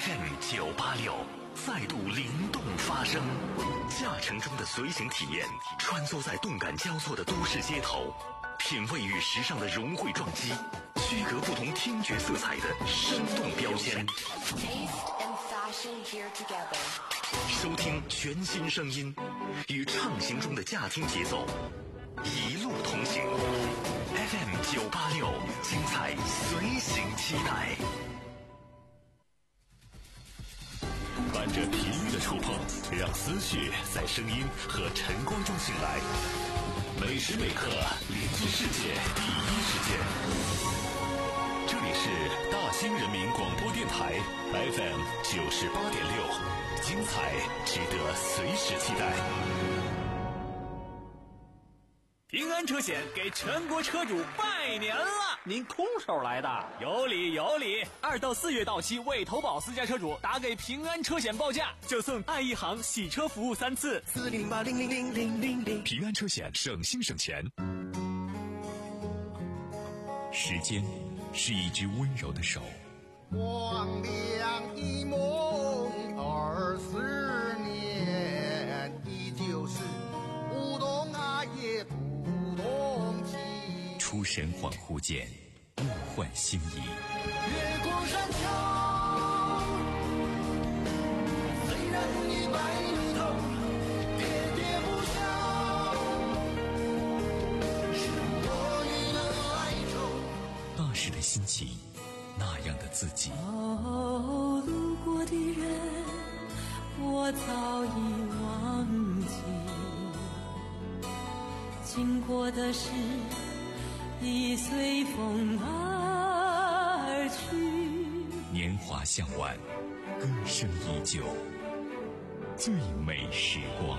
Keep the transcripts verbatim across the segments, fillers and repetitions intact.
F M 九八六再度灵动发声，驾乘中的随行体验，穿梭在动感交错的都市街头，品味与时尚的融汇撞击，区隔不同听觉色彩的生动标签。收听全新声音，与畅行中的驾听节奏，一路同行。F M 九八六，精彩随行期待。伴着频率的触碰，让思绪在声音和晨光中醒来。每时每刻连接世界第一时间。这里是大兴人民广播电台 F M 九十八点六，精彩值得随时期待。 平安车险给全国车主拜年了！ 您空手来的？ 有理有理！二到四月到期未投保私家车主，打给平安车险报价，就送爱一行洗车服务三次。 四零零八零零零零零零。 平安车险，省心省钱。 时间是一只温柔的手， 光亮一梦二十年，依旧是不懂爱也不懂情。 出神恍惚间，物换星移。 越过山丘，虽然已白了头，喋喋不休，是多余的哀愁。 那时的心情，那样的自己。 哦，路过的人，我早已忘记，经过的事已随风而去。 年华向晚，歌声依旧，最美时光。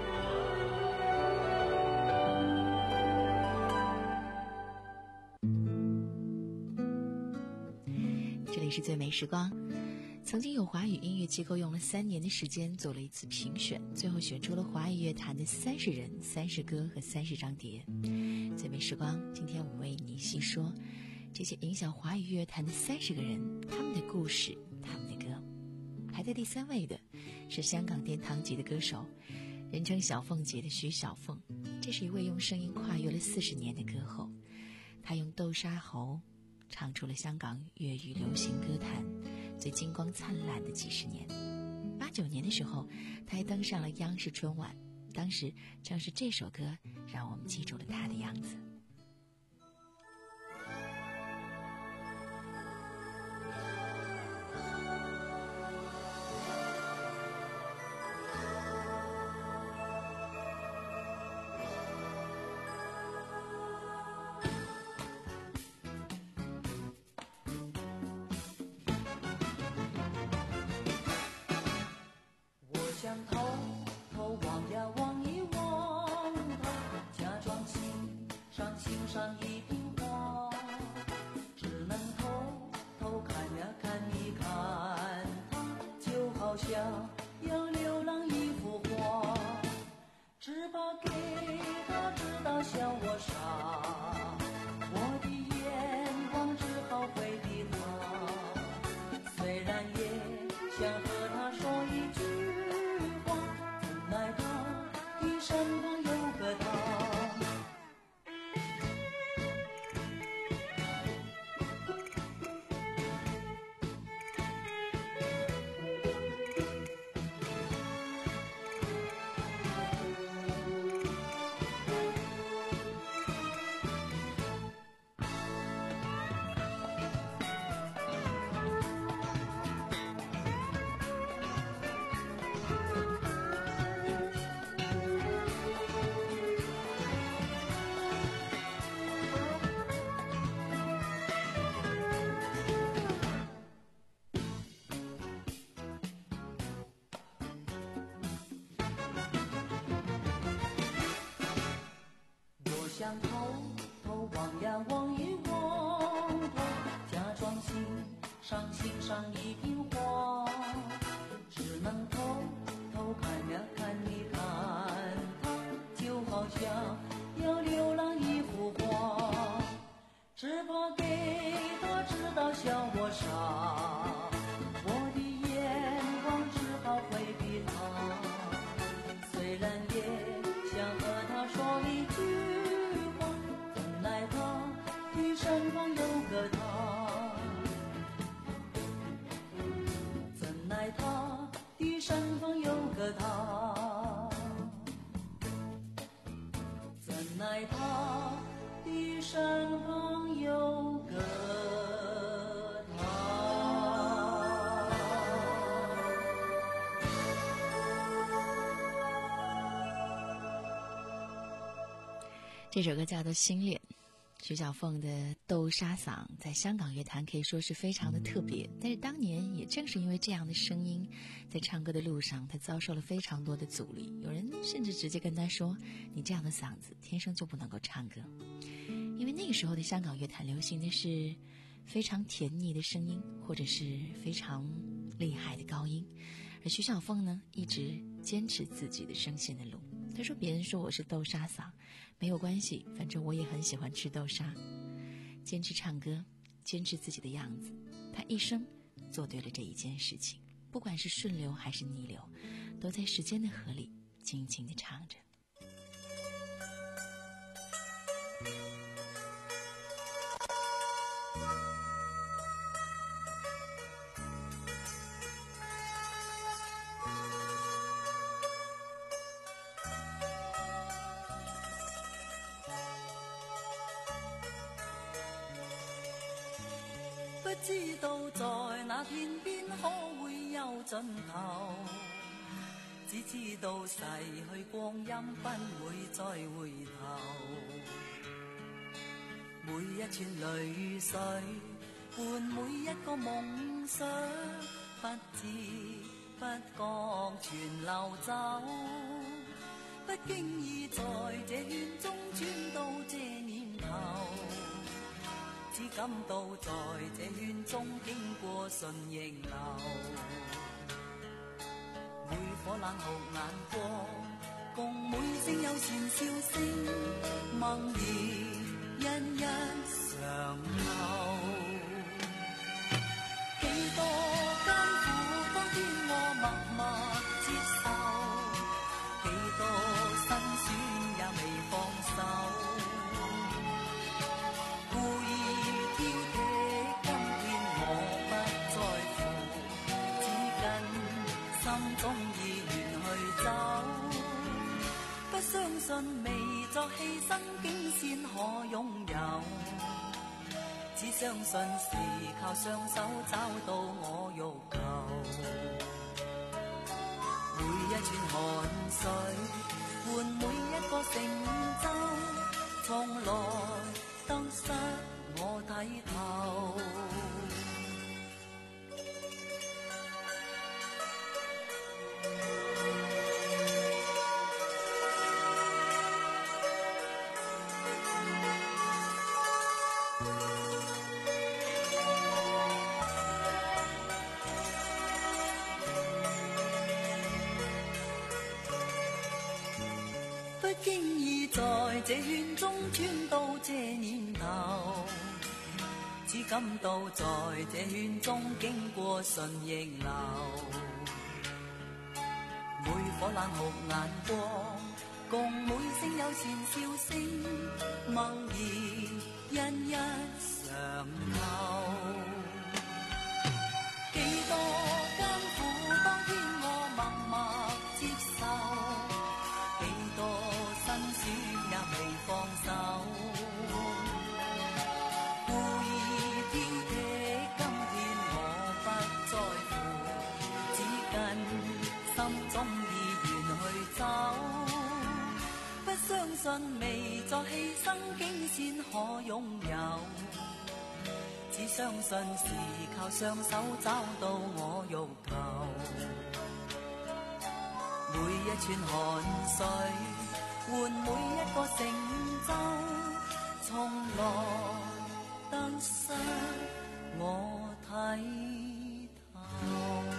这里是最美时光。曾经有华语音乐机构用了三年的时间做了一次评选，最后选出了华语乐坛的三十人、三十歌和三十张碟。最美时光，今天我们为你细说这些影响华语乐坛的三十个人，他们的故事，他们的歌。排在第三位的是香港殿堂级的歌手，人称小凤姐的徐小凤。这是一位用声音跨越了四十年的歌后，她用豆沙喉唱出了香港粤语流行歌坛最金光灿烂的几十年。八九年的时候，他还登上了央视春晚，当时正是这首歌让我们记住了他的样子。 想偷偷望呀望一望他，假装欣赏欣赏一瓶花，只能偷偷看呀看一看他，就好像要浏览一幅画，只怕给他知道笑我傻，我的眼光只好回避他，虽然也想和他说一句，身旁有个他。想偷偷望呀望一望他，假装欣赏欣赏一瓶花，只能偷偷看呀看一看他，就好像要浏览一幅画，只怕给他知道笑我傻，我的眼这首歌叫做《心恋》，徐小凤的豆沙嗓在香港乐坛可以说是非常的特别，但是当年也正是因为这样的声音，在唱歌的路上他遭受了非常多的阻力，有人甚至直接跟他说，你这样的嗓子天生就不能够唱歌。因为那个时候的香港乐坛流行的是非常甜腻的声音，或者是非常厉害的高音，而徐小凤呢一直坚持自己的声线的路。他说别人说我是豆沙嗓没有关系，反正我也很喜欢吃豆沙，坚持唱歌，坚持自己的样子。他一生做对了这一件事情，不管是顺流还是逆流，都在时间的河里静静地唱着。 不知道在那天邊可會有盡頭，只知道逝去光陰不會再回頭。每一串淚水伴每一個夢想，不知不覺全流走，不經意在這圈中轉到這念頭，只感到在這圈中經過順逆流，每顆冷酷眼光，共每聲友善笑聲，默然一一常留。幾多艱苦當天我默默接受，幾多辛酸也未放手。不相信未作犧牲竟先可擁有，只相信是靠雙手找到我欲求。每一串汗水換每一個成就，從來得失我睇透。不經意在這圈中穿到這念頭，只感到在這圈中經過順逆流，每顆冷酷眼光，共每聲友善笑聲，默然一一常留。幾多艱苦當天我默默接受，幾多辛酸也未放手，故意挑剔，今天我不在乎，只跟心中意願去走。不相信未作犧牲竟先可擁有，只相信是靠雙手找到我欲求。每一串汗水換每一個成就，從來得失我睇透。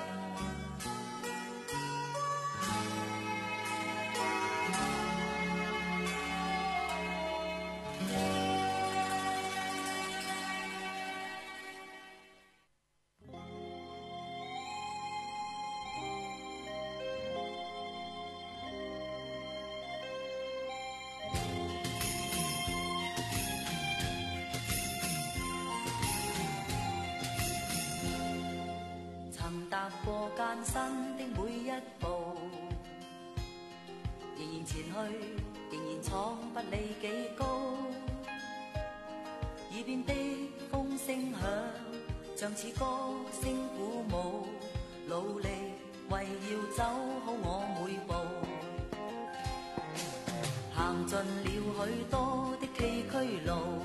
踏過艱辛的每一步，仍然前去，仍然闖不理幾高。耳邊的風聲響，像似歌聲鼓舞，努力為要走好我每步。 行盡了許多的崎嶇路，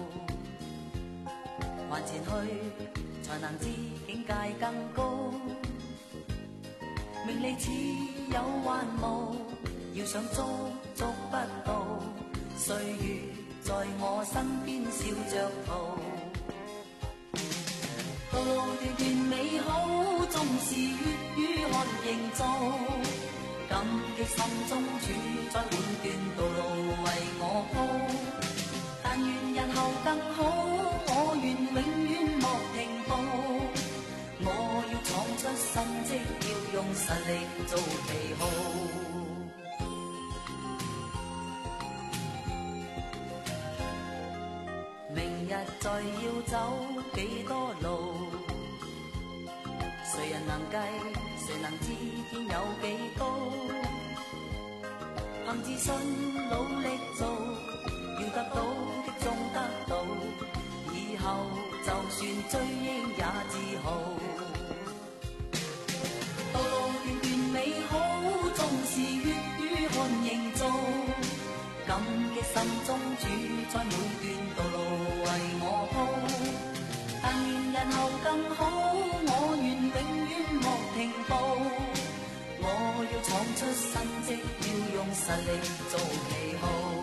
還前去才能知境界更高。名利似有還無，要想捉捉不到，歲月在我身邊笑着逃。道路段段美好，縱是粵語看營造，感激心中主宰每段道路為我鋪。但願日後更好，我願永遠莫停步。我要闖出新績，要用實力做旗號。明日再要走幾多路，誰人能計，誰能知天有幾高？憑自信努力做，要得到的終得到，以後就算追憶也自豪。道路段段美好，縱是粵語看營造，感激心中主宰每段道路為我鋪。但願日後更好，我願永遠莫停步。我要闖出新績，要用實力做旗號。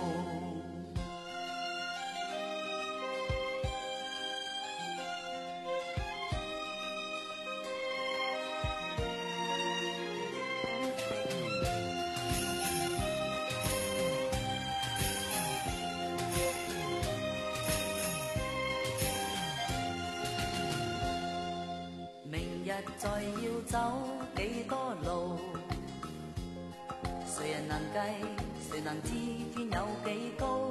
再要走幾多路，誰人能計，誰能知天有幾高？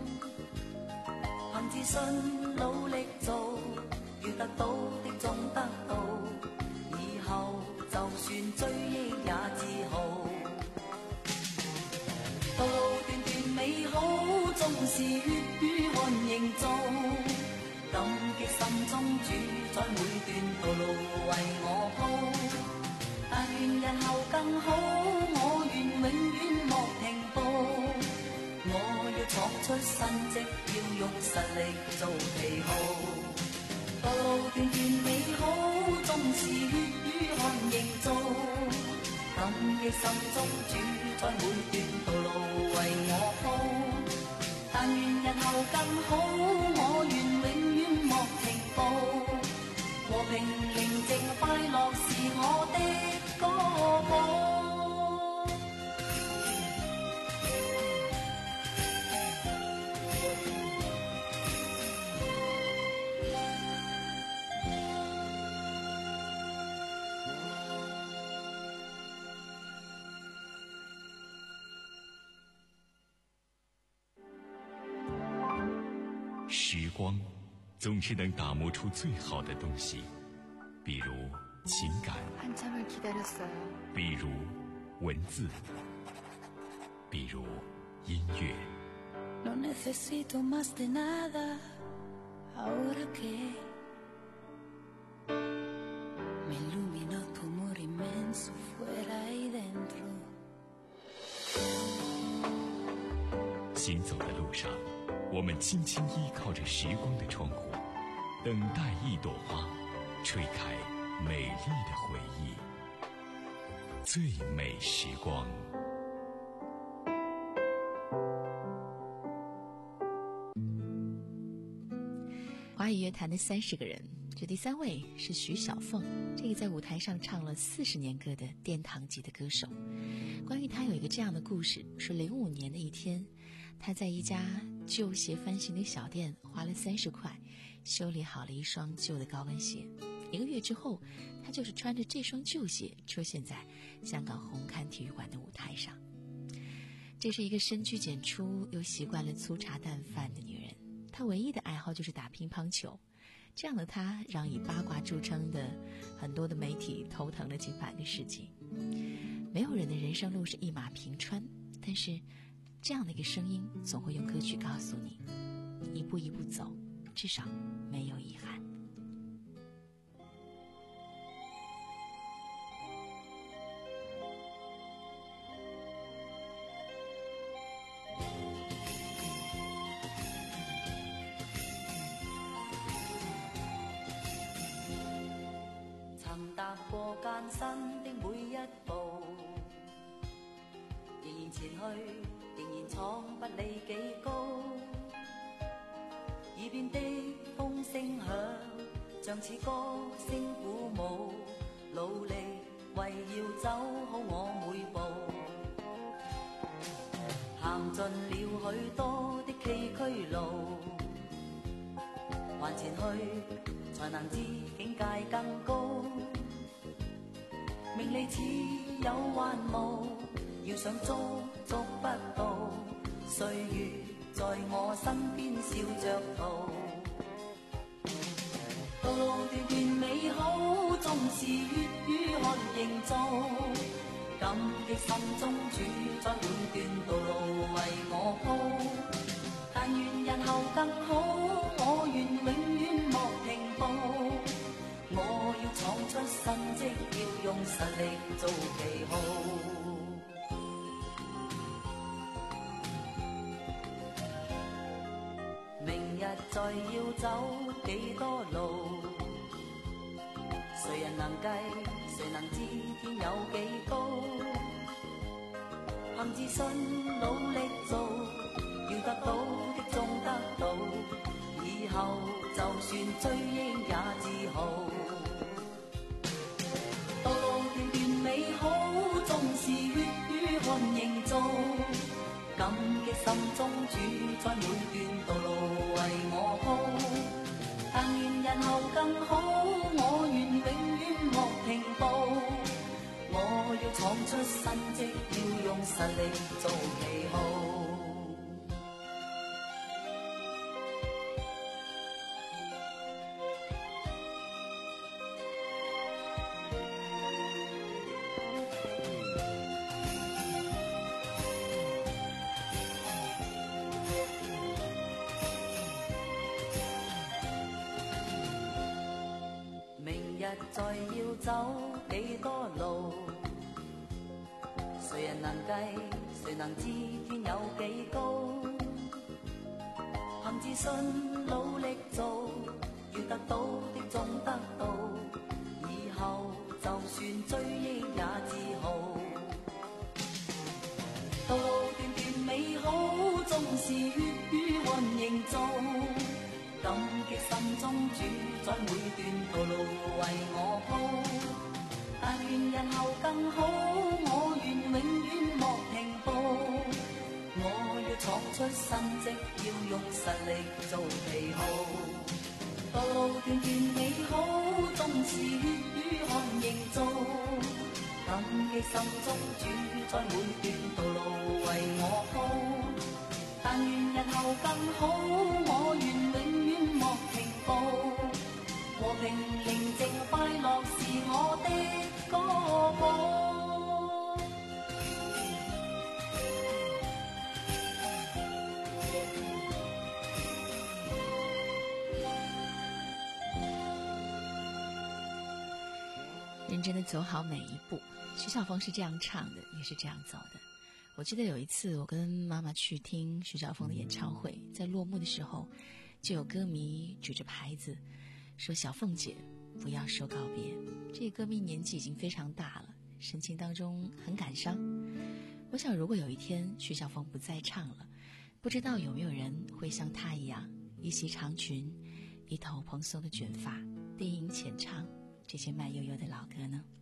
憑自信努力做，要得到的終得到，以後就算追憶也自豪。道路段段美好，縱是粵語看營造，感激心中主宰每段道路為我鋪。但願日後更好，我願永遠莫停步。我要闖出新績，要用實力做旗號。道路段段美好，縱是粵語看營造，感激心中主宰每段道路為我鋪。但願日後更好，我願永遠莫停步。和平寧靜快樂是我的歌譜。 时光总是能打磨出最好的东西，比如情感，比如文字，比如音乐。 No necesito más de nada ahora que me iluminó tu amor inmenso fuera y dentro。 行走的路上，我们轻轻依靠着时光的窗户，等待一朵花吹开美丽的回忆。最美时光。 华语乐坛的三十个人，这第三位是徐小凤，这个在舞台上唱了四十年歌的殿堂级的歌手。关于他有一个这样的故事，说零五年的一天，他在一家旧鞋翻新的小店花了三十块修理好了一双旧的高跟鞋。一个月之后，他就是穿着这双旧鞋出现在香港红磡体育馆的舞台上。这是一个深居简出又习惯了粗茶淡饭的女人，她唯一的爱好就是打乒乓球。这样的她让以八卦著称的很多的媒体头疼了近半个世纪。没有人的人生路是一马平川，但是这样的一个声音总会用歌曲告诉你，一步一步走，至少没有遗憾。 曾踏過艱辛的每一步，仍然前去，仍然闖不理幾高。耳邊的風聲響，像似歌聲鼓舞，努力為要走好我每步。行盡了許多的崎嶇路，還前去才能知境界更高。名利似有幻霧，要想捉捉不到，歲月在我身邊笑着逃。道路段段美好，縱是血與汗營造，感激心中主宰每段道路為我鋪。但願日後更好，我願永遠莫停步。我要闖出新績，要用實力做旗號。明日再要走幾多路，誰人能計，誰能知天有幾高？憑自信努力做，要得到的終得到，以後就算追憶也自豪。道路段段美好，縱是血與汗營造，感激心中主宰每段道路為我鋪。但願日後更好，我願永遠莫停步。我要闖出新績，要用實力做旗號。再要走幾多路，誰人能計，誰能知天有幾高？憑自信努力做，要得到的終得到，以後就算追憶也自豪。道路段段美好，縱是血與汗營造，感激心中主宰每段道路為我鋪。但願日後更好，我願永遠莫停步。我要闖出新績，要用實力做旗號。道路段段美好，縱是血與汗營造，感激心中主宰每段道路為我鋪。但願日後更好，我願永遠莫停步。和平寧靜快樂是我的歌譜。 认真的走好每一步，徐小凤是这样唱的，也是这样走的。我记得有一次我跟妈妈去听徐小凤的演唱会，在落幕的时候就有歌迷举着牌子说小凤姐不要说告别。这个歌迷年纪已经非常大了，神情当中很感伤。我想如果有一天徐小凤不再唱了，不知道有没有人会像她一样一袭长裙，一头蓬松的卷发，低吟浅唱这些慢悠悠的老歌呢？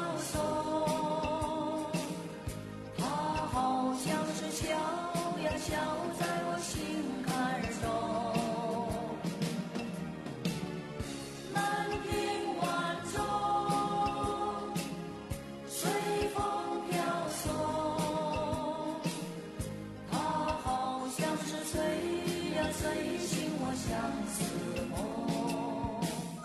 小笑在我心坎中。南屏晚钟，随风飘送，它好像是催呀催醒我相思梦，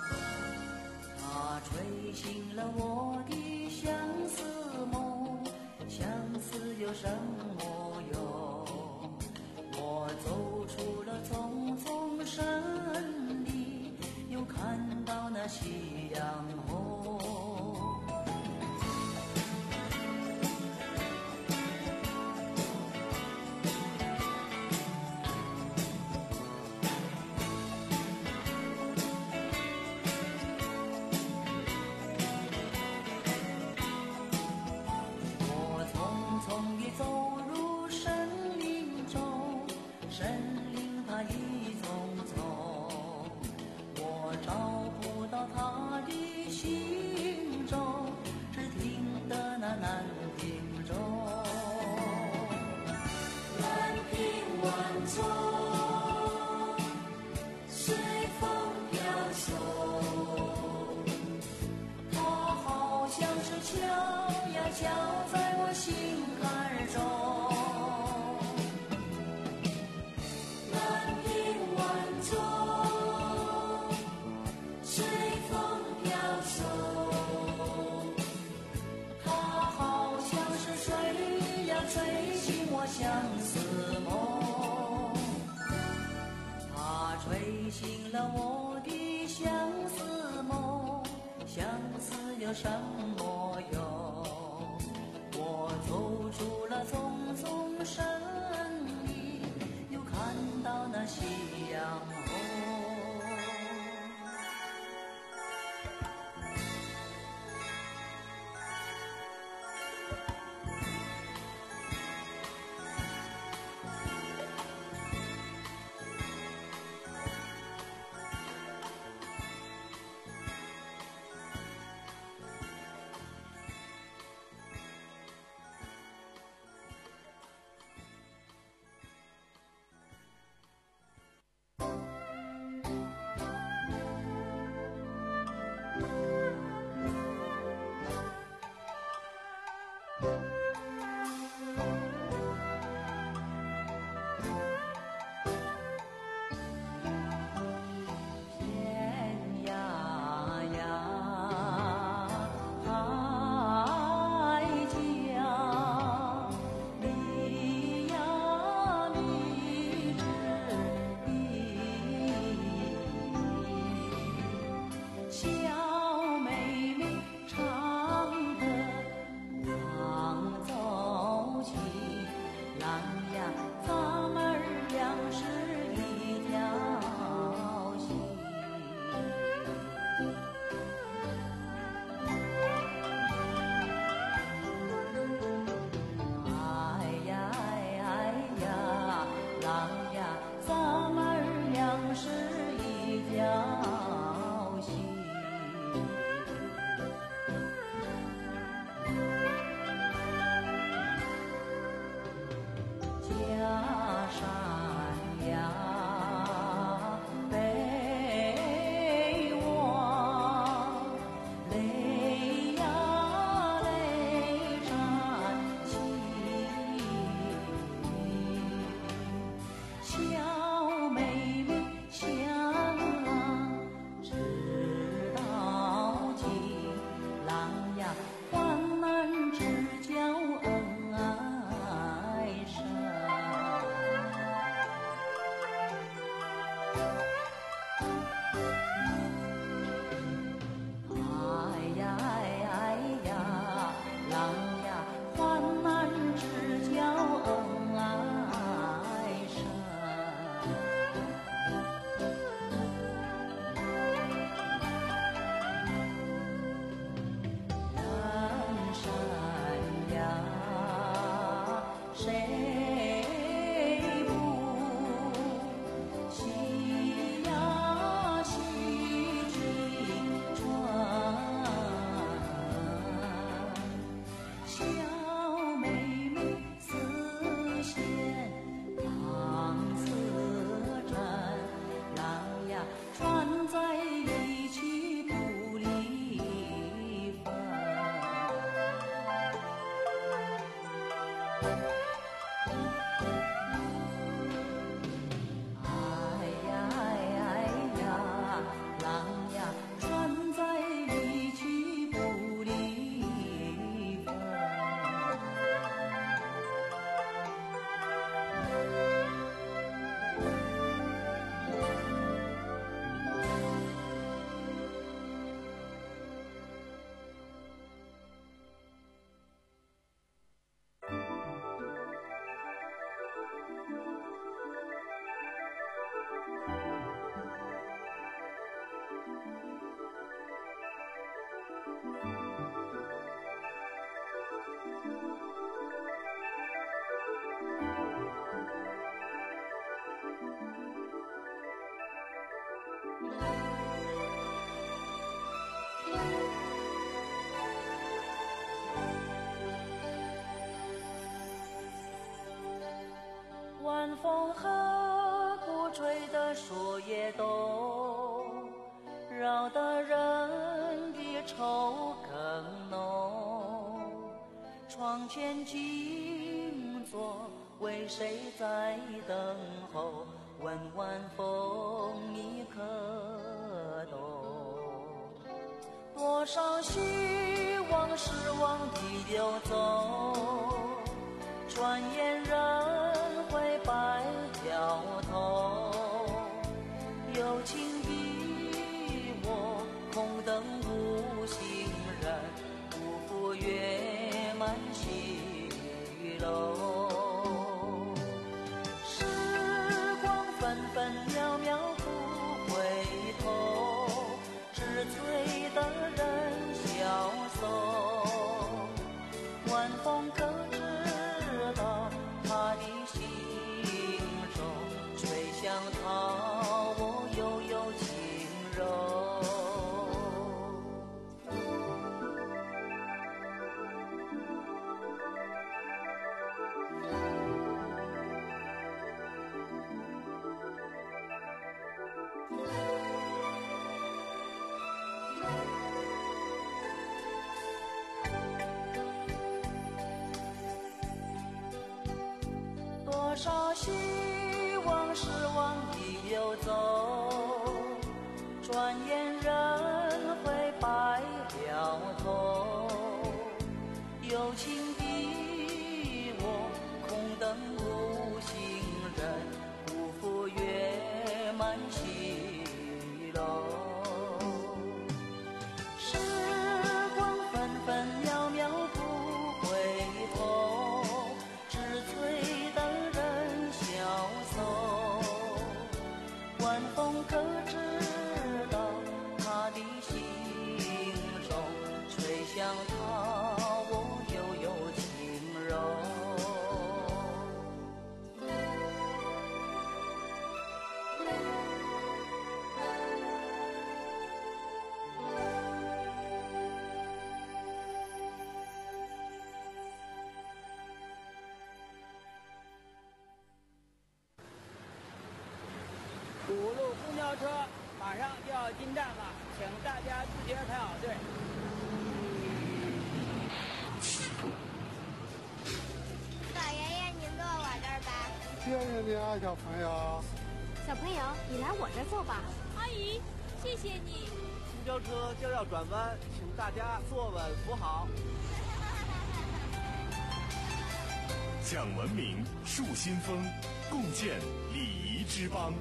它吹醒了我的相思梦，相思有什么用？我走出了丛丛森林，又看到那夕阳红。我匆匆地走入森林中，森林它一丛丛，我找不到它的行踪，只听得那南屏钟。南屏晚钟，随风飘送，它好像是敲呀敲在我心坎中。南屏晚钟，随风飘送，它好像是吹呀吹醒我相思梦，它吹醒了我的相思梦，相思有什么用？我走出了丛丛森林，又看到那夕阳红。天涯呀，海角，离呀离之地，小妹妹唱得唱奏起，郎呀，咱们儿俩是一条心。哎呀哎呀，郎呀，咱们儿俩是一条心。家山呀，北望，泪呀泪山起，小妹妹想啊知道情，郎呀患难知交恩爱深。哎呀哎呀，郎呀，患难知交恩爱深。人生呀，谁不喜的树叶动，扰得人的愁更浓。窗前静坐，为谁在等候？问晚风你可懂？多少希望失望的游走，转眼人会白了头。有情的我，空等无心人，辜负月满西楼。时光分分秒秒不回头，只催得人消瘦。晚风可知道他的心中，吹向他我悠悠轻柔。多少希望失望的游走，转眼人会白了头。有情的我，空等无心人，辜负月满西楼。时光分分秒秒不回头，只催得人消瘦。晚风可知道他的心中，吹向他我悠悠轻柔。 五路公交车马上就要进站了，请大家自觉排好队。 老爷爷，您坐我这儿吧。 谢谢你啊，小朋友。 小朋友，你来我这儿坐吧。 阿姨，谢谢你。 公交车就要转弯，请大家坐稳扶好。 讲文明，树新风，共建礼仪之邦。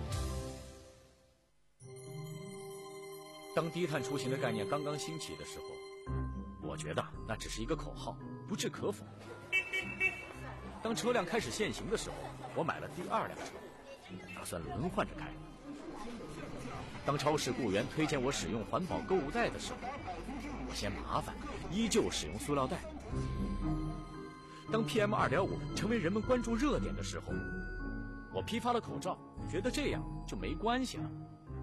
当低碳出行的概念刚刚兴起的时候，我觉得那只是一个口号，不置可否。当车辆开始限行的时候，我买了第二辆车，打算轮换着开。当超市雇员推荐我使用环保购物袋的时候，我嫌麻烦，依旧使用塑料袋。当 P M 二点五 成为人们关注热点的时候，我批发了口罩，觉得这样就没关系了。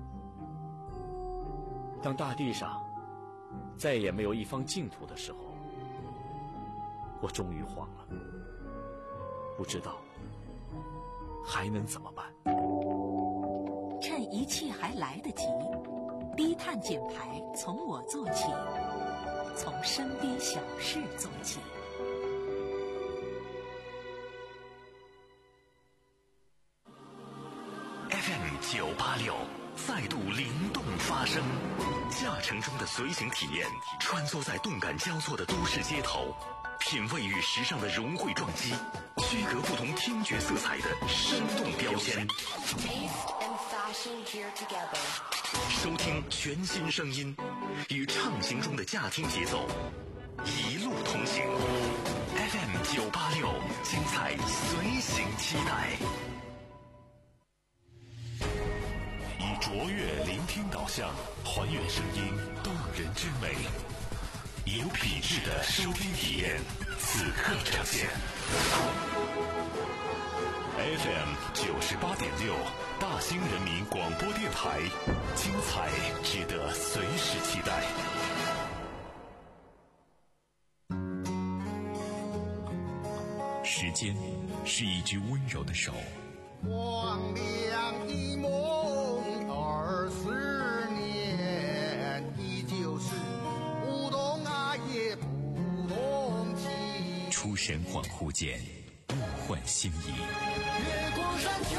当大地上再也没有一方净土的时候，我终于慌了，不知道还能怎么办。 趁一切还来得及，低碳减排从我做起，从身边小事做起。 F M 九八六再度灵动发声，驾乘中的随行体验，穿梭在动感交错的都市街头，品味与时尚的融汇撞击，区隔不同听觉色彩的生动标签。收听全新声音，与畅行中的驾听节奏，一路同行。F M 九八六，精彩随行期待。以卓越聆听导向，还原声音动人之美，有品质的收听体验，此刻呈现。F M 九十八点六，大兴人民广播电台，精彩值得随时期待。 时间是一只温柔的手， 光亮一抹出神恍惚间，物换星移。 越过山丘，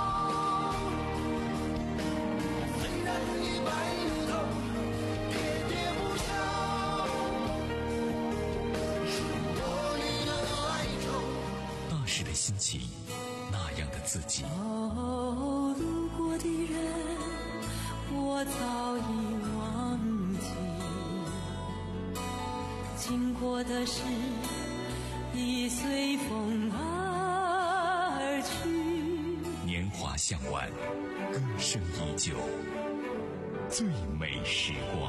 虽然已白了头，喋喋不休，是我你的哀愁。 那时的心情，那样的自己。 哦，路过的人，我早已忘记。经过的事已随风而去， 年华向晚，歌声依旧，最美时光。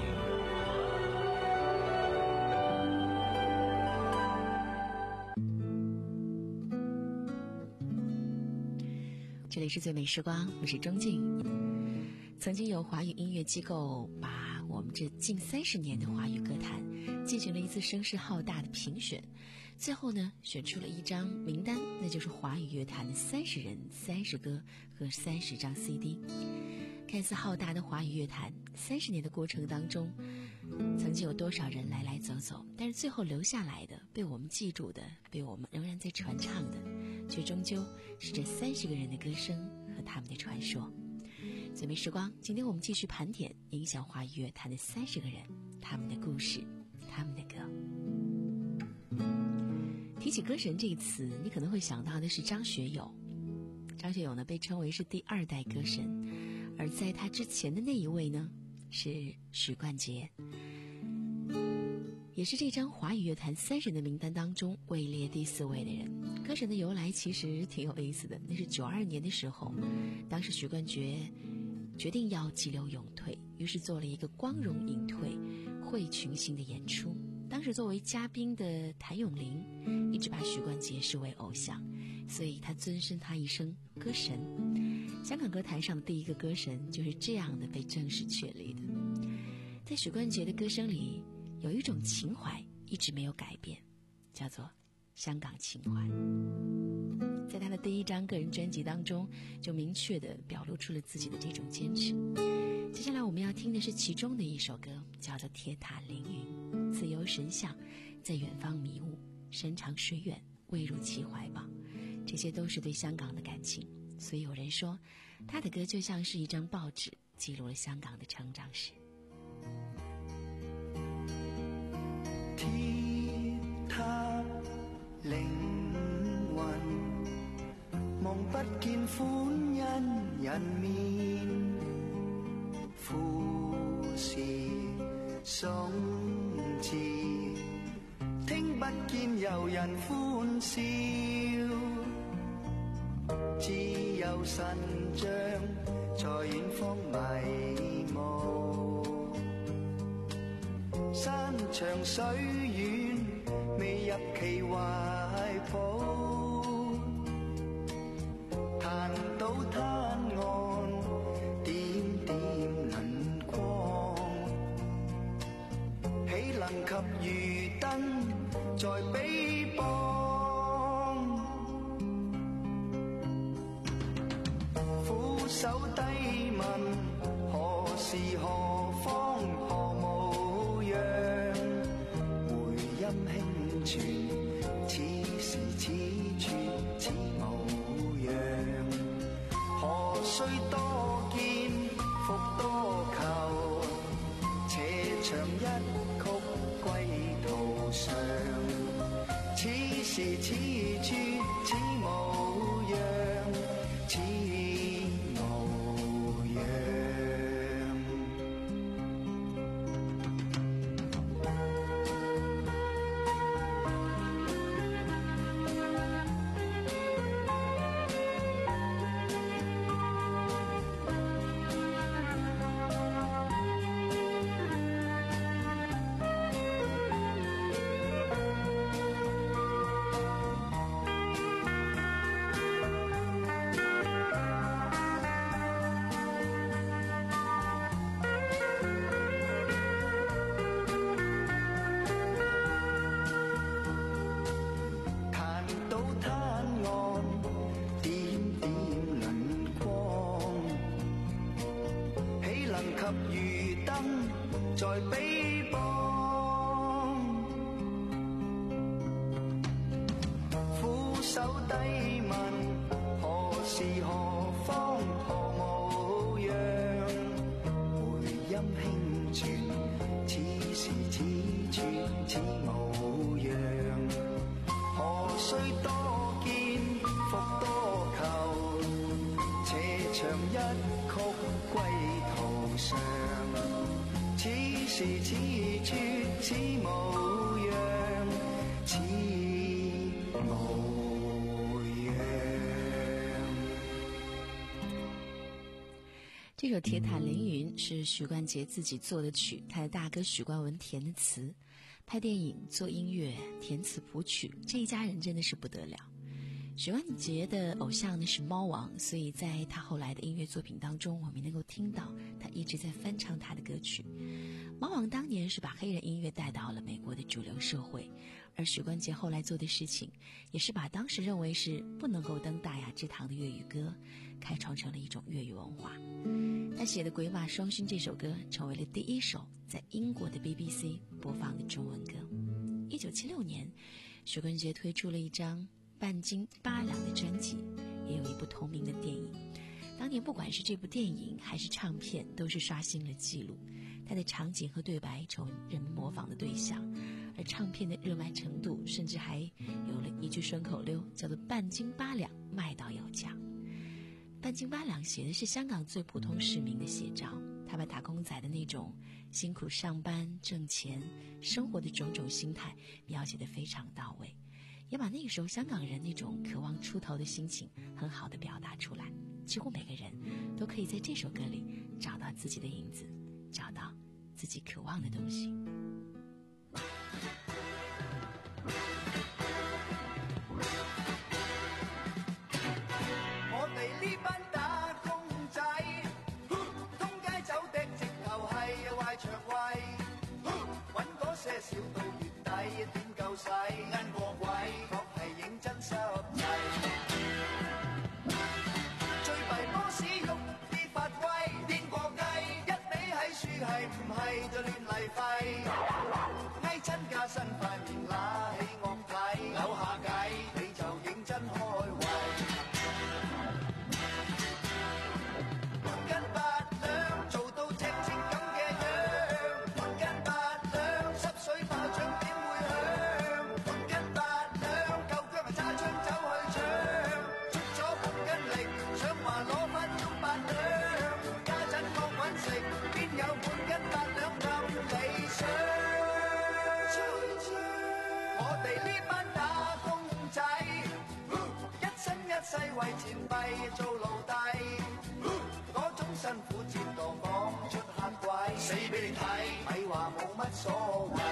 这里是最美时光，我是钟静。曾经有华语音乐机构把我们这近三十年的华语歌坛进行了一次声势浩大的评选，最后呢，选出了一张名单，那就是华语乐坛的三十人、三十歌和三十张 C D。看似浩大的华语乐坛，三十年的过程当中，曾经有多少人来来走走，但是最后留下来的、被我们记住的、被我们仍然在传唱的，却终究是这三十个人的歌声和他们的传说。最美时光，今天我们继续盘点影响华语乐坛的三十个人，他们的故事，他们的歌。提起歌神这一词，你可能会想到的是张学友。张学友呢，被称为是第二代歌神，而在他之前的那一位呢，是许冠杰，也是这张华语乐坛三十人的名单当中位列第四位的人。歌神的由来其实挺有意思的，那是九二年的时候，当时许冠杰决定要急流勇退，于是做了一个光荣隐退会群星的演出。当时作为嘉宾的谭咏麟一直把许冠杰视为偶像，所以他尊称他一声歌神。香港歌坛上的第一个歌神就是这样的被正式确立的。在许冠杰的歌声里，有一种情怀一直没有改变，叫做香港情怀。在他的第一张个人专辑当中，就明确地表露出了自己的这种坚持。接下来我们要听的是其中的一首歌，叫做《铁塔凌云》，自由神像在远方迷雾，山长水远未入其怀抱。这些都是对香港的感情，所以有人说他的歌就像是一张报纸，记录了香港的成长史。 鐵塔凌雲，望不見歡欣人面，富士鬆弛，聽不見遊人歡笑，只有神像在遠方迷霧。山長水遠，未入其懷抱。彈到灘岸，點點輪光，豈能及漁燈在彼邦？俯首低問，何時何方何模樣？回音輕傳，此時此處此模樣。何須多見，復多求，斜長一曲歸途上。此時此處此模樣，此模樣。 一曲歸途上，此時此處此模樣，此模樣。 这首《铁塔凌云》是许冠杰自己做的曲，他的大哥许冠文填的词。拍电影、做音乐、填词谱曲，这一家人真的是不得了。许冠杰的偶像呢是猫王，所以在他后来的音乐作品当中，我们能够听到他一直在翻唱他的歌曲。猫王当年是把黑人音乐带到了美国的主流社会，而许冠杰后来做的事情，也是把当时认为是不能够登大雅之堂的粤语歌，开创成了一种粤语文化。他写的《鬼马双星》这首歌成为了第一首在英国的 B B C 播放的中文歌。一九七六年，许冠杰推出了一张半斤八两的专辑，也有一部同名的电影。当年不管是这部电影还是唱片，都是刷新了记录。他的场景和对白成为人们模仿的对象，而唱片的热卖程度甚至还有了一句顺口溜，叫做半斤八两卖到有价。半斤八两写的是香港最普通市民的写照，他把打工仔的那种辛苦上班挣钱生活的种种心态描写得非常到位，也把那个时候香港人那种渴望出头的心情很好地表达出来。几乎每个人都可以在这首歌里找到自己的影子，找到自己渴望的东西。 我哋呢班打工仔，通街走的直頭係壞腸胃，揾嗰些少到月底點夠使，恩過鬼確係認真濕滯。最弊波士喐啲發威，癲過雞，一味喺樹係唔係就亂嚟廢，翳親加身塊面揦起惡睇，扭下計你就認真開胃。世為錢幣做奴隸，嗰種辛苦折墮講出嚇鬼，死俾你睇，咪話冇乜所謂。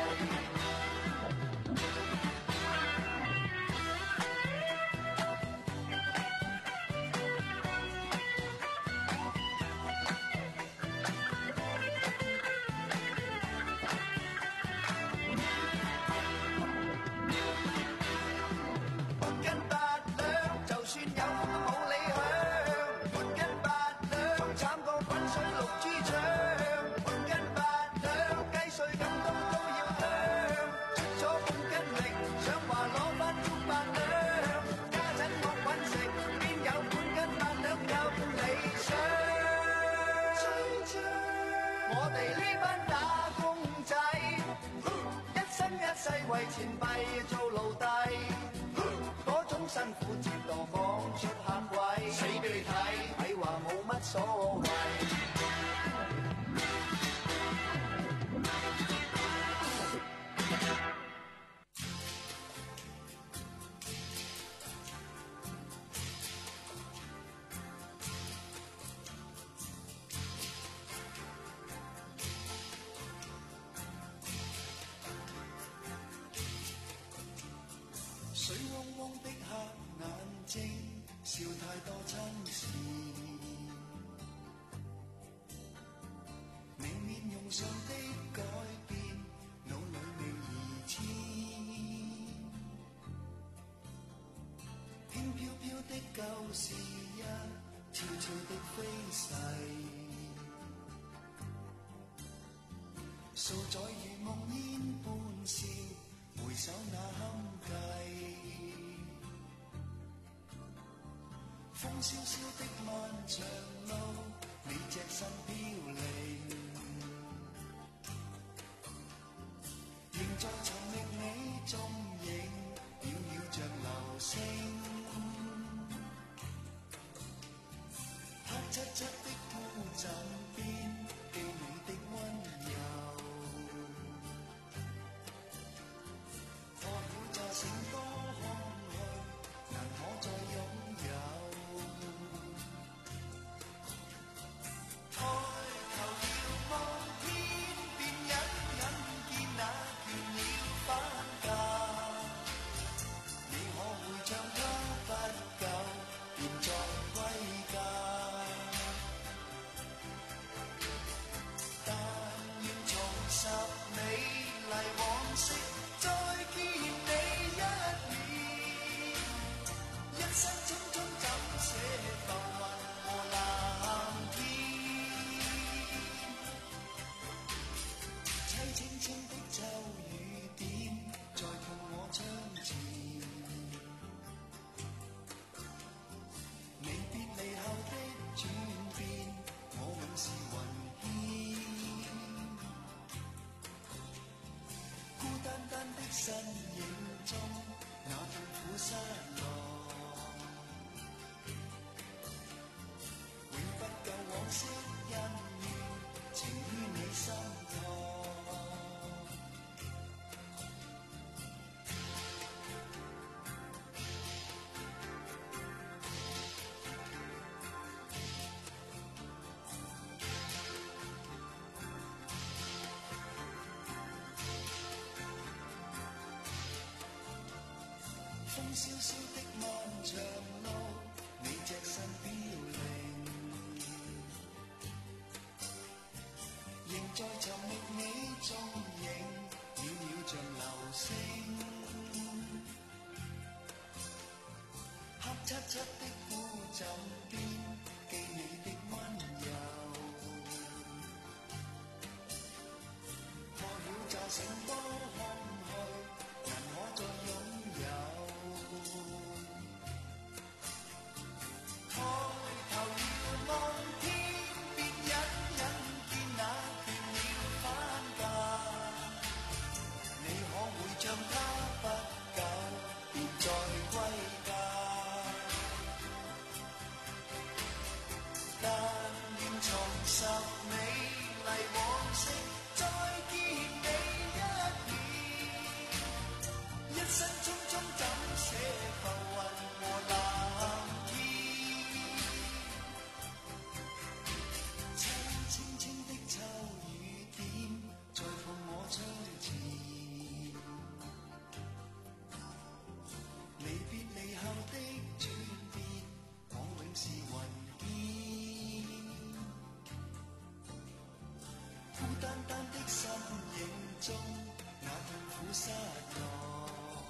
為錢幣做奴隸，嗰種辛苦折墮講出嚇鬼，死俾你睇，咪話冇乜所謂。水汪汪的黑眼睛，笑太多親事，你面容上的改變，腦裏未移遷，輕飄飄的舊事一悄悄的飛逝，數載如夢煙般笑，回首那堪計。風蕭蕭的漫長路，你隻身飄零，仍在尋覓你蹤影，渺渺像流星。拍漆漆的孤枕邊，記你的溫柔。破曉乍醒多空虛，難可再擁有。抬頭遙望天，便隱隱見那倦鳥返家。你可會像他不久，便再歸家？但願重拾美麗往昔，再見你一面。一生匆匆怎捨浮雲和藍天？凄清清的秋雨點，在碰我窗前。你別離後的轉變，我永是雲煙。孤單單的身影中，那痛苦失落，永不夠往昔恩怨，情於你心頭。風蕭蕭的漫長路，你隻身飄零，仍在尋覓你蹤影，渺渺像流星。黑漆漆的孤枕邊，記你的溫柔。破曉乍醒多空虛，難可再擁有。抬頭遙望天，便隱隱見那倦鳥返家。你可會像他不久，便再歸家？但願重拾美麗往昔，再見你一面。一生匆匆怎捨浮雲和藍天？清清清的秋雨點，在碰我窗前。你別離後的轉變，我永是雲煙。孤單單的身影中，那痛苦失落，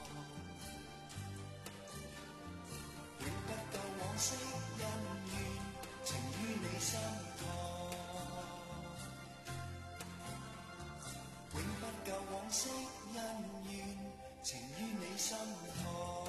永不夠往昔恩怨，情於你心頭。永不夠往昔恩怨，情於你心頭。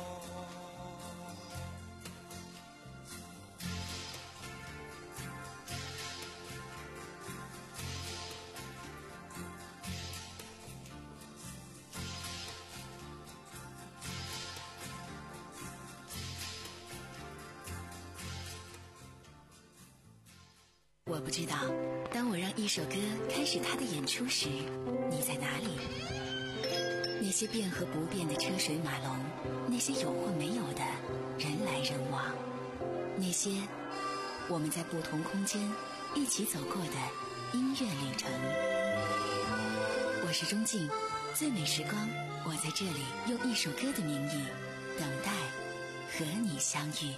我不知道，当我让一首歌开始它的演出时，你在哪里？那些变和不变的车水马龙，那些有或没有的人来人往，那些我们在不同空间一起走过的音乐旅程。我是钟静，最美时光，我在这里用一首歌的名义等待和你相遇。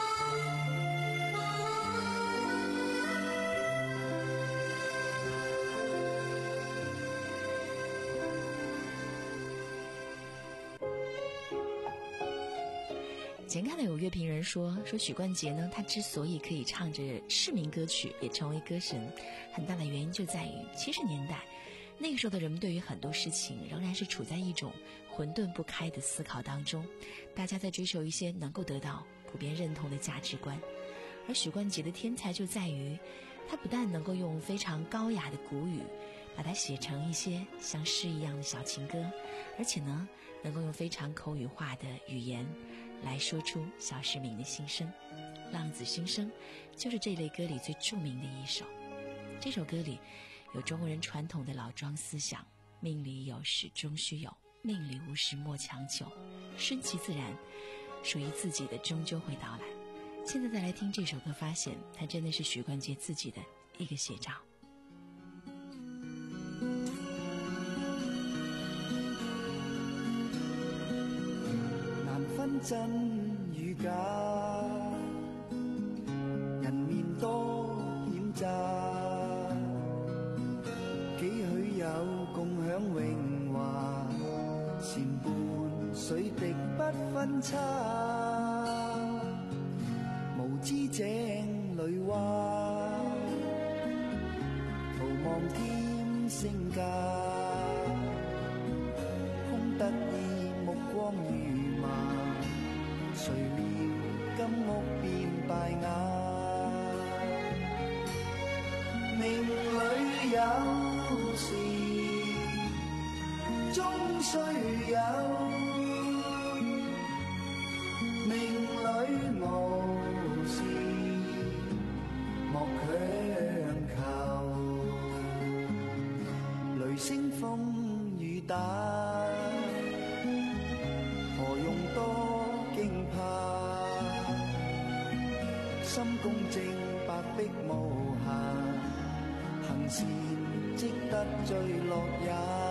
前看到有乐评人说说许冠杰呢，他之所以可以唱着市民歌曲也成为歌神，很大的原因就在于七十年代那个时候的人们对于很多事情仍然是处在一种混沌不开的思考当中，大家在追求一些能够得到普遍认同的价值观。而许冠杰的天才就在于他不但能够用非常高雅的古语把它写成一些像诗一样的小情歌，而且呢能够用非常口语化的语言来说出小市民的心声。 浪子心声就是这类歌里最著名的一首。这首歌里有中国人传统的老庄思想，命里有时终须有，命里无时莫强求，顺其自然，属于自己的终究会到来。现在再来听这首歌，发现它真的是许冠杰自己的一个写照。 難分真與假，人面多險詐，幾許有共享榮華，善伴水滴不分差，無知井裏蛙，徒望添聲價，空得意目光如麻，誰料金屋變敗瓦，命裏有時終須有，命裏無事莫強求，雷聲風雨打，何用多驚怕，心公正白璧無瑕，行善積得最樂也。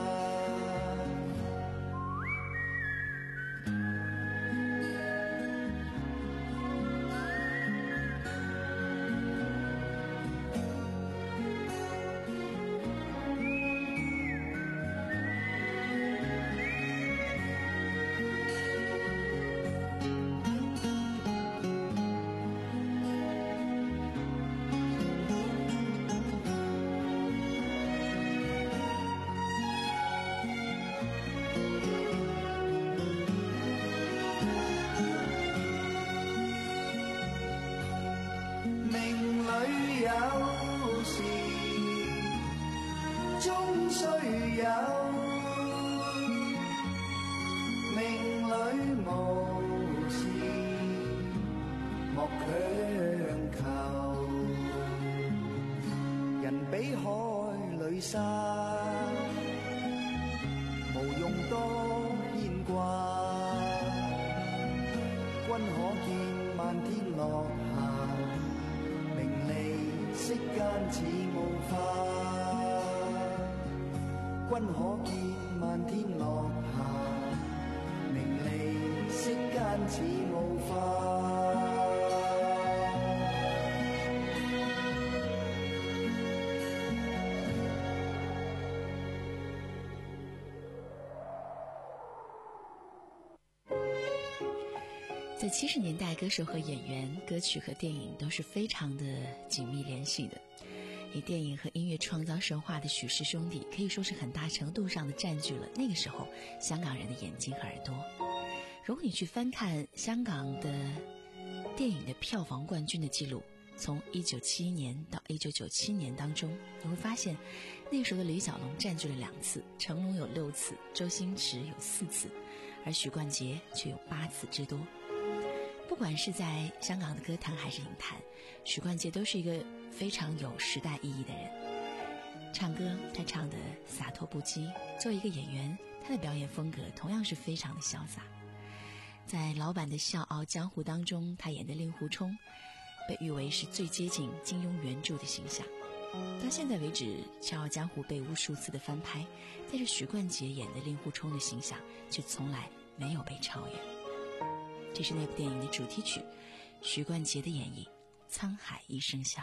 在七十年代，歌手和演员、歌曲和电影都是非常的紧密联系的。以电影和音乐创造神话的许氏兄弟，可以说是很大程度上的占据了那个时候香港人的眼睛和耳朵。如果你去翻看香港的电影的票房冠军的记录，从一九七一年到一九九七年当中，你会发现那时候的李小龙占据了两次，成龙有六次，周星驰有四次，而许冠杰却有八次之多。不管是在香港的歌坛还是影坛，许冠杰都是一个非常有时代意义的人。唱歌他唱得洒脱不羁，作为一个演员，他的表演风格同样是非常的潇洒。在老版的《笑傲江湖》当中，他演的令狐冲被誉为是最接近金庸原著的形象。到现在为止，《笑傲江湖》被无数次的翻拍，但是许冠杰演的令狐冲的形象却从来没有被超越。这是那部电影的主题曲，许冠杰的演绎《沧海一声笑》。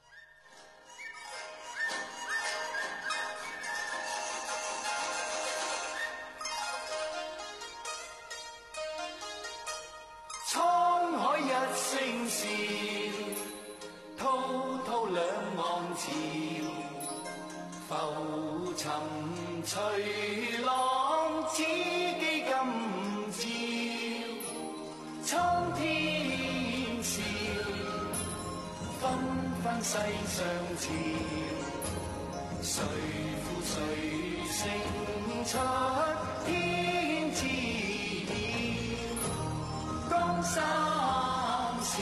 滄海一聲笑，滔滔兩岸潮，浮沉隨浪，此際今朝，蒼天笑，紛紛世上潮，誰負誰勝出天知曉，江山是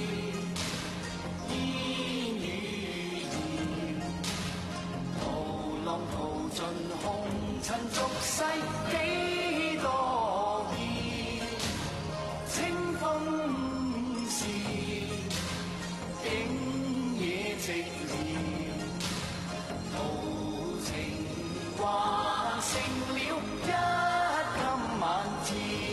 煙與鹽，途浪淘盡紅塵俗世幾多變，清風是景野直連，無情還成了一襟晚節。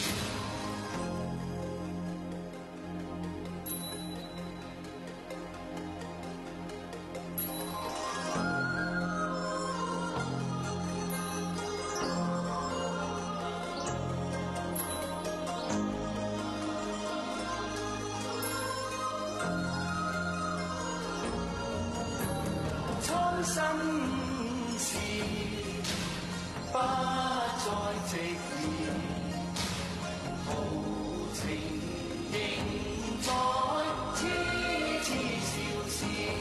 蒼生事不再直言，豪情仍在痴痴笑笑。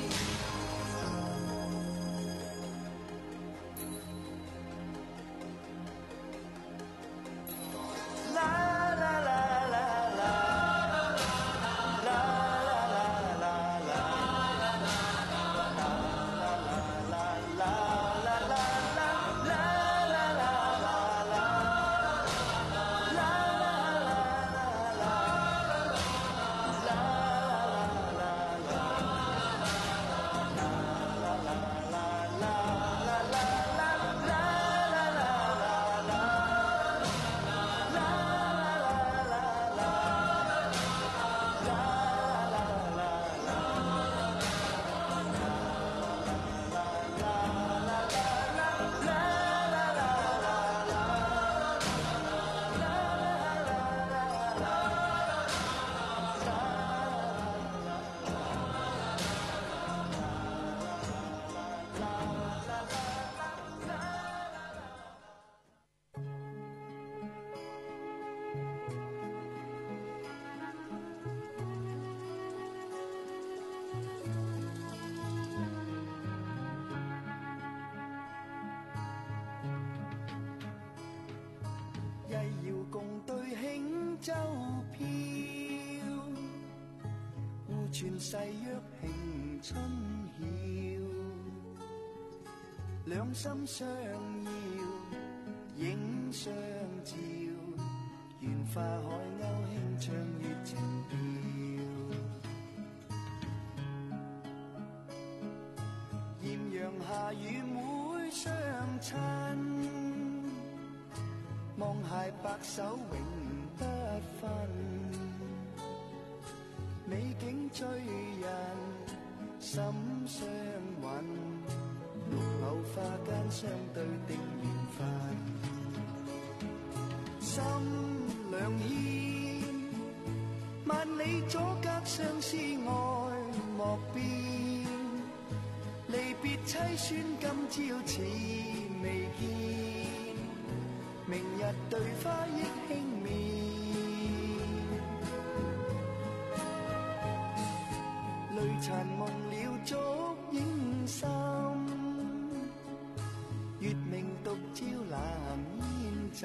舟飄，互傳誓約慶春曉，兩心相邀，影相照，緣化海鷗輕唱月情調，豔陽下與妹相親，望偕白首永不分，美景醉人心相韻，綠藕花間相對定緣分，心兩牽，萬里阻隔相思愛莫變，離別凄酸今朝似未見，明日對花憶輕面，淚殘夢了燭影深，月明獨照藍煙浸，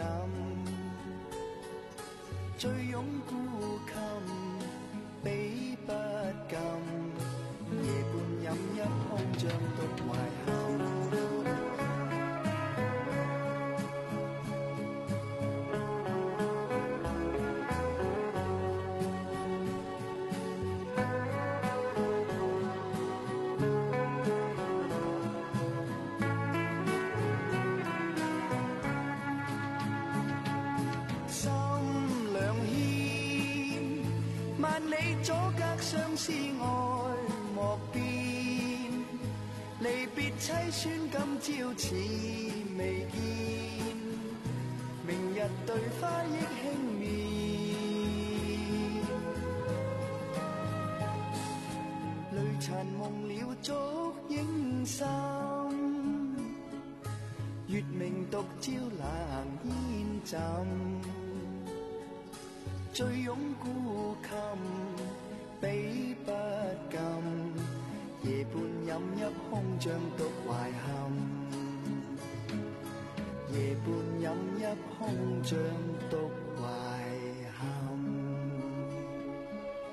醉擁孤衾比不禁，夜半飲一空像獨懷憾。阻隔相思愛莫變，離別凄酸今朝似未見，明日對花憶輕面，淚殘夢了燭影深，月明獨照冷煙浸，醉擁孤衾比不禁，夜半飲一空像獨懷憾，夜半飲一空像獨懷憾。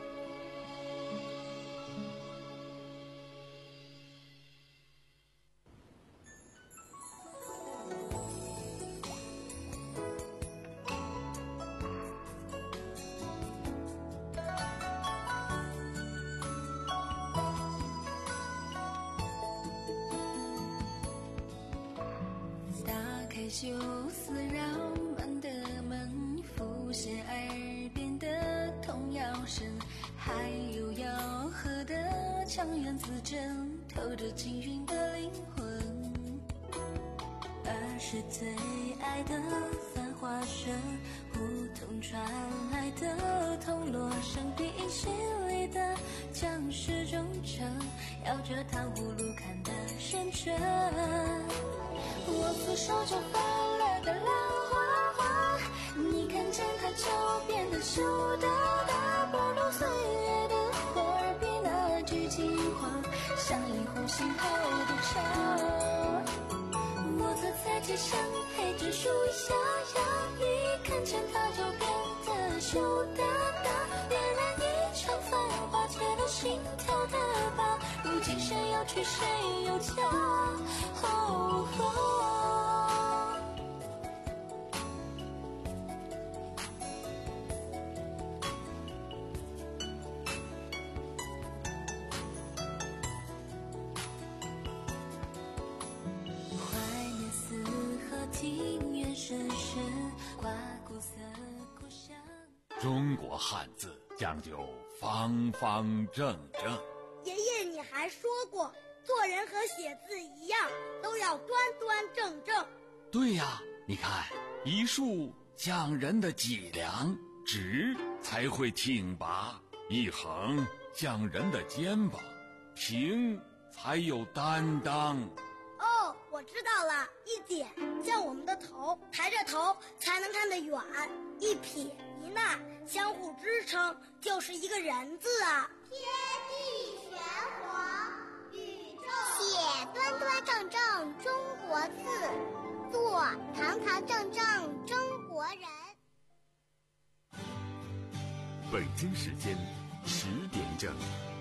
害羞丝绕满的门，浮现耳边的童谣声，还有吆喝的腔圆字正，透着惊韵的灵魂。儿时最爱的繁华声，胡同传来的铜锣声，比心里的将士忠诚，摇着糖葫芦看得深沉。我左手就翻了个浪花花，你看见它就变得羞答答，剥落岁月的花儿比那句金黄，像一壶醒后的茶。我坐在街上陪着树下呀，一看见它就变得羞答答，点燃一场繁华切了心跳的疤，如今谁又去谁又嫁，哦哦中国汉字讲究方方正正。 爷爷，你还说过，做人和写字一样，都要端端正正。 对呀，你看，一竖讲人的脊梁，直才会挺拔；一横讲人的肩膀，平才有担当。 哦，我知道了，一点像我们的头，抬着头才能看得远；一撇一捺相互支撑，就是一个人字啊。天地玄黄，宇宙写端端正正中国字，做堂堂正正中国人。 北京时间十点整。